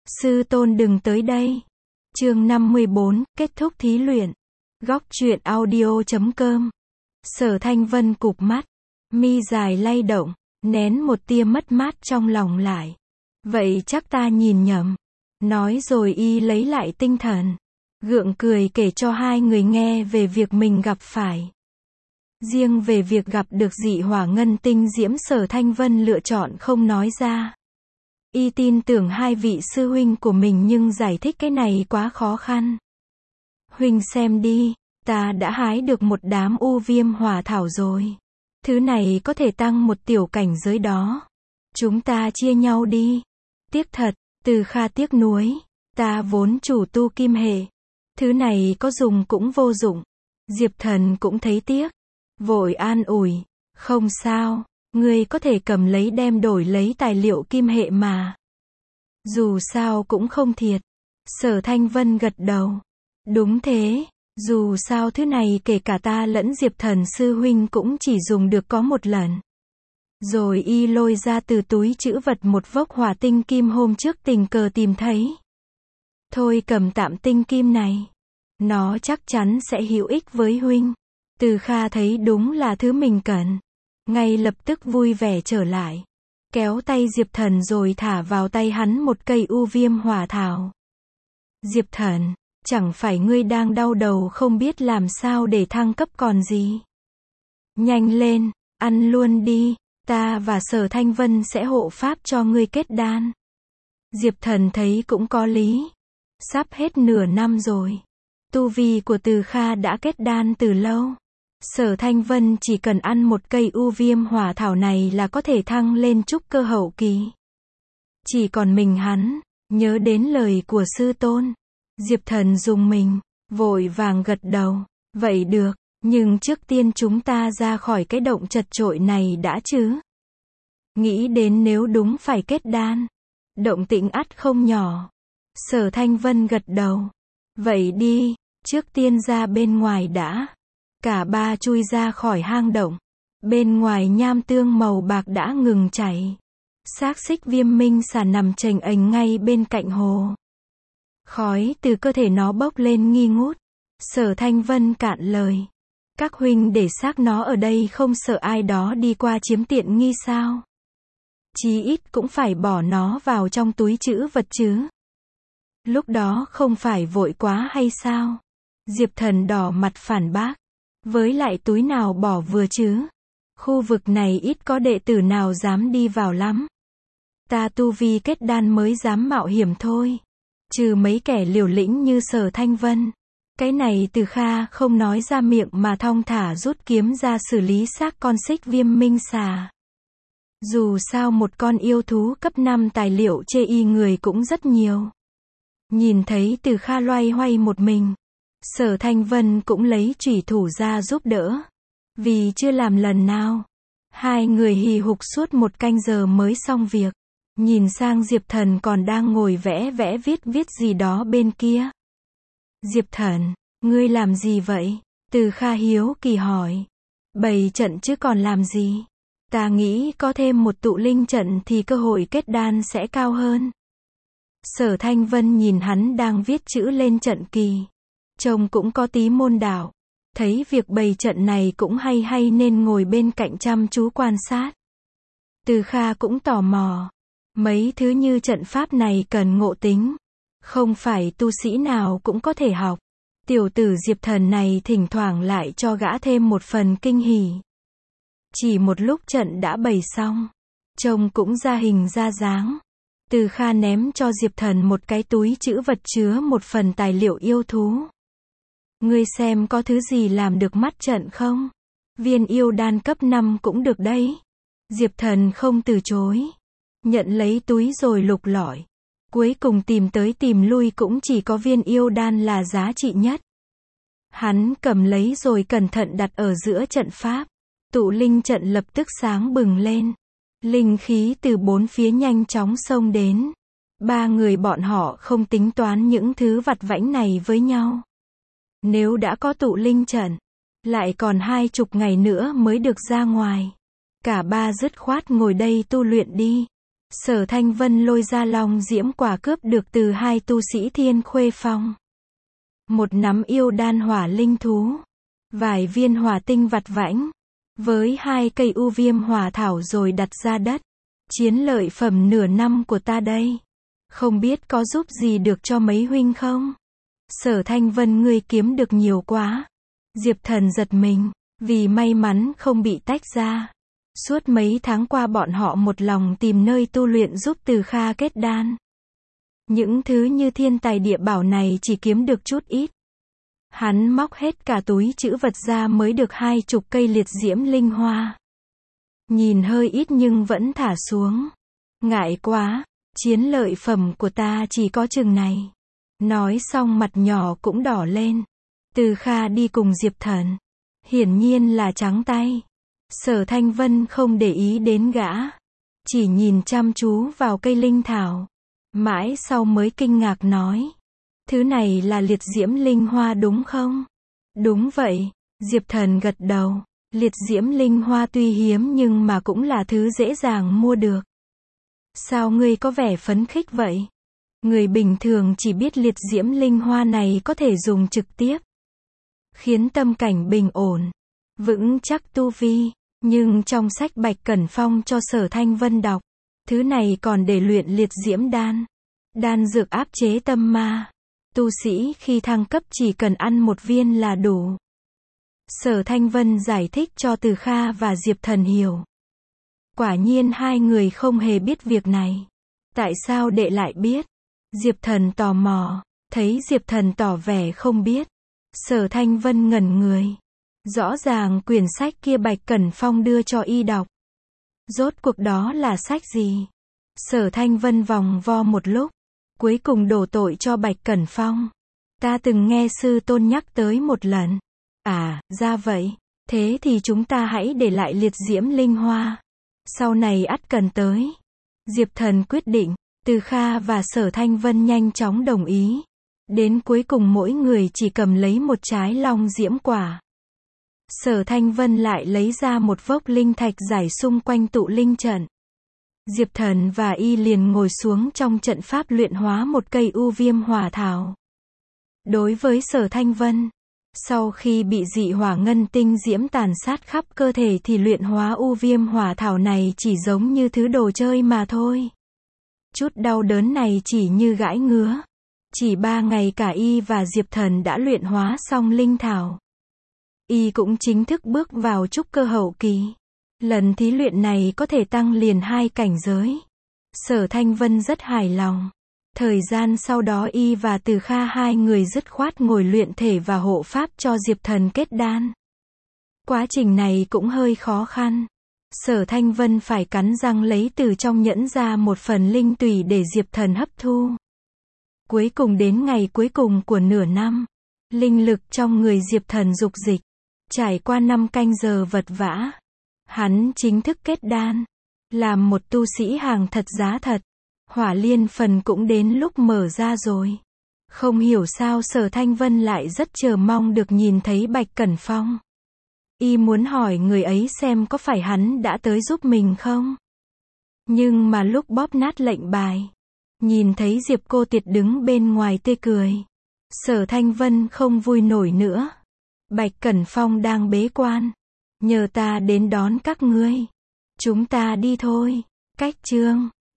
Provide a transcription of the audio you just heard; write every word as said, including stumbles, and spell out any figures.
Sư tôn đừng tới đây. Chương năm mươi bốn, kết thúc thí luyện. Góc truyện audio chấm com. Sở Thanh Vân cụp mắt, mi dài lay động, nén một tia mất mát trong lòng lại. Vậy chắc ta nhìn nhầm. Nói rồi y lấy lại tinh thần, gượng cười kể cho hai người nghe về việc mình gặp phải. Riêng về việc gặp được dị hỏa ngân tinh diễm, Sở Thanh Vân lựa chọn không nói ra. Y tin tưởng hai vị sư huynh của mình, nhưng giải thích cái này quá khó khăn. Huynh xem đi, ta đã hái được một đám u viêm hỏa thảo rồi. Thứ này có thể tăng một tiểu cảnh giới đó. Chúng ta chia nhau đi. Tiếc thật, Từ Kha tiếc nuối. Ta vốn chủ tu kim hệ. Thứ này có dùng cũng vô dụng. Diệp Thần cũng thấy tiếc. Vội an ủi. Không sao, ngươi có thể cầm lấy đem đổi lấy tài liệu kim hệ mà. Dù sao cũng không thiệt. Sở Thanh Vân gật đầu. Đúng thế, dù sao thứ này kể cả ta lẫn Diệp Thần sư huynh cũng chỉ dùng được có một lần. Rồi y lôi ra từ túi trữ vật một vốc hỏa tinh kim hôm trước tình cờ tìm thấy. Thôi cầm tạm tinh kim này. Nó chắc chắn sẽ hữu ích với huynh. Từ Kha thấy đúng là thứ mình cần. Ngay lập tức vui vẻ trở lại. Kéo tay Diệp Thần rồi thả vào tay hắn một cây u viêm hỏa thảo. Diệp Thần, chẳng phải ngươi đang đau đầu không biết làm sao để thăng cấp còn gì? Nhanh lên, ăn luôn đi, ta và Sở Thanh Vân sẽ hộ pháp cho ngươi kết đan. Diệp Thần thấy cũng có lý. Sắp hết nửa năm rồi. Tu vi của Từ Kha đã kết đan từ lâu. Sở Thanh Vân chỉ cần ăn một cây u viêm hỏa thảo này là có thể thăng lên trúc cơ hậu kỳ. Chỉ còn mình hắn, nhớ đến lời của sư tôn. Diệp Thần dùng mình, vội vàng gật đầu. Vậy được, nhưng trước tiên chúng ta ra khỏi cái động chật chội này đã chứ. Nghĩ đến nếu đúng phải kết đan, động tĩnh ắt không nhỏ. Sở Thanh Vân gật đầu. Vậy đi, trước tiên ra bên ngoài đã. Cả ba chui ra khỏi hang động. Bên ngoài nham tương màu bạc đã ngừng chảy. Xác xích viêm minh xà nằm chềnh ềnh ngay bên cạnh hồ. Khói từ cơ thể nó bốc lên nghi ngút. Sở Thanh Vân cạn lời. Các huynh để xác nó ở đây không sợ ai đó đi qua chiếm tiện nghi sao? Chí ít cũng phải bỏ nó vào trong túi trữ vật chứ. Lúc đó không phải vội quá hay sao? Diệp Thần đỏ mặt phản bác. Với lại túi nào bỏ vừa chứ? Khu vực này ít có đệ tử nào dám đi vào lắm. Ta tu vi kết đan mới dám mạo hiểm thôi. Trừ mấy kẻ liều lĩnh như Sở Thanh Vân. Cái này Từ Kha không nói ra miệng mà thong thả rút kiếm ra xử lý xác con xích viêm minh xà. Dù sao một con yêu thú cấp năm tài liệu chê y người cũng rất nhiều. Nhìn thấy Từ Kha loay hoay một mình. Sở Thanh Vân cũng lấy chủy thủ ra giúp đỡ. Vì chưa làm lần nào. Hai người hì hục suốt một canh giờ mới xong việc. Nhìn sang Diệp Thần còn đang ngồi vẽ vẽ viết viết gì đó bên kia. Diệp Thần, ngươi làm gì vậy? Từ Kha hiếu kỳ hỏi. Bày trận chứ còn làm gì? Ta nghĩ có thêm một tụ linh trận thì cơ hội kết đan sẽ cao hơn. Sở Thanh Vân nhìn hắn đang viết chữ lên trận kỳ. Trông cũng có tí môn đạo. Thấy việc bày trận này cũng hay hay nên ngồi bên cạnh chăm chú quan sát. Từ Kha cũng tò mò. Mấy thứ như trận pháp này cần ngộ tính. Không phải tu sĩ nào cũng có thể học. Tiểu tử Diệp Thần này thỉnh thoảng lại cho gã thêm một phần kinh hỉ. Chỉ một lúc trận đã bày xong. Trông cũng ra hình ra dáng. Từ Kha ném cho Diệp Thần một cái túi trữ vật chứa một phần tài liệu yêu thú. Ngươi xem có thứ gì làm được mắt trận không? Viên yêu đan cấp năm cũng được đấy. Diệp Thần không từ chối. Nhận lấy túi rồi lục lọi. Cuối cùng tìm tới tìm lui cũng chỉ có viên yêu đan là giá trị nhất. Hắn cầm lấy rồi cẩn thận đặt ở giữa trận pháp. Tụ linh trận lập tức sáng bừng lên. Linh khí từ bốn phía nhanh chóng xông đến. Ba người bọn họ không tính toán những thứ vặt vãnh này với nhau. Nếu đã có tụ linh trận, lại còn hai chục ngày nữa mới được ra ngoài. Cả ba dứt khoát ngồi đây tu luyện đi. Sở Thanh Vân lôi ra long diễm quả cướp được từ hai tu sĩ Thiên Khuê Phong. Một nắm yêu đan hỏa linh thú, vài viên hỏa tinh vặt vãnh, với hai cây u viêm hỏa thảo rồi đặt ra đất. Chiến lợi phẩm nửa năm của ta đây. Không biết có giúp gì được cho mấy huynh không? Sở Thanh Vân ngươi kiếm được nhiều quá. Diệp Thần giật mình, vì may mắn không bị tách ra. Suốt mấy tháng qua bọn họ một lòng tìm nơi tu luyện giúp Từ Kha kết đan. Những thứ như thiên tài địa bảo này chỉ kiếm được chút ít. Hắn móc hết cả túi trữ vật ra mới được hai chục cây liệt diễm linh hoa. Nhìn hơi ít nhưng vẫn thả xuống. Ngại quá, chiến lợi phẩm của ta chỉ có chừng này. Nói xong mặt nhỏ cũng đỏ lên. Từ Kha đi cùng Diệp Thần. Hiển nhiên là trắng tay. Sở Thanh Vân không để ý đến gã. Chỉ nhìn chăm chú vào cây linh thảo. Mãi sau mới kinh ngạc nói. Thứ này là liệt diễm linh hoa đúng không? Đúng vậy. Diệp Thần gật đầu. Liệt diễm linh hoa tuy hiếm nhưng mà cũng là thứ dễ dàng mua được. Sao ngươi có vẻ phấn khích vậy? Người bình thường chỉ biết liệt diễm linh hoa này có thể dùng trực tiếp. Khiến tâm cảnh bình ổn. Vững chắc tu vi. Nhưng trong sách Bạch Cẩn Phong cho Sở Thanh Vân đọc. Thứ này còn để luyện liệt diễm đan. Đan dược áp chế tâm ma. Tu sĩ khi thăng cấp chỉ cần ăn một viên là đủ. Sở Thanh Vân giải thích cho Từ Kha và Diệp Thần hiểu. Quả nhiên hai người không hề biết việc này. Tại sao đệ lại biết? Diệp Thần tò mò. Thấy Diệp Thần tỏ vẻ không biết. Sở Thanh Vân ngẩn người. Rõ ràng quyển sách kia Bạch Cẩn Phong đưa cho y đọc. Rốt cuộc đó là sách gì? Sở Thanh Vân vòng vo một lúc. Cuối cùng đổ tội cho Bạch Cẩn Phong. Ta từng nghe sư tôn nhắc tới một lần. À, ra vậy. Thế thì chúng ta hãy để lại liệt diễm linh hoa. Sau này ắt cần tới. Diệp Thần quyết định. Từ Kha và Sở Thanh Vân nhanh chóng đồng ý. Đến cuối cùng mỗi người chỉ cầm lấy một trái long diễm quả. Sở Thanh Vân lại lấy ra một vốc linh thạch giải xung quanh tụ linh trận. Diệp Thần và y liền ngồi xuống trong trận pháp luyện hóa một cây u viêm hỏa thảo. Đối với Sở Thanh Vân, sau khi bị dị hỏa ngân tinh diễm tàn sát khắp cơ thể thì luyện hóa u viêm hỏa thảo này chỉ giống như thứ đồ chơi mà thôi. Chút đau đớn này chỉ như gãi ngứa. Chỉ ba ngày cả y và Diệp Thần đã luyện hóa xong linh thảo. Y cũng chính thức bước vào trúc cơ hậu kỳ. Lần thí luyện này có thể tăng liền hai cảnh giới. Sở Thanh Vân rất hài lòng. Thời gian sau đó y và Từ Kha hai người dứt khoát ngồi luyện thể và hộ pháp cho Diệp Thần kết đan. Quá trình này cũng hơi khó khăn. Sở Thanh Vân phải cắn răng lấy từ trong nhẫn ra một phần linh tủy để Diệp Thần hấp thu. Cuối cùng đến ngày cuối cùng của nửa năm, linh lực trong người Diệp Thần dục dịch. Trải qua năm canh giờ vật vã, hắn chính thức kết đan. Làm một tu sĩ hàng thật giá thật. Hỏa liên phần cũng đến lúc mở ra rồi. Không hiểu sao Sở Thanh Vân lại rất chờ mong được nhìn thấy Bạch Cẩn Phong. Y muốn hỏi người ấy xem có phải hắn đã tới giúp mình không? Nhưng mà lúc bóp nát lệnh bài, nhìn thấy Diệp Cô Tiệt đứng bên ngoài tươi cười. Sở Thanh Vân không vui nổi nữa. Bạch Cẩn Phong đang bế quan. Nhờ ta đến đón các ngươi. Chúng ta đi thôi. Cách chương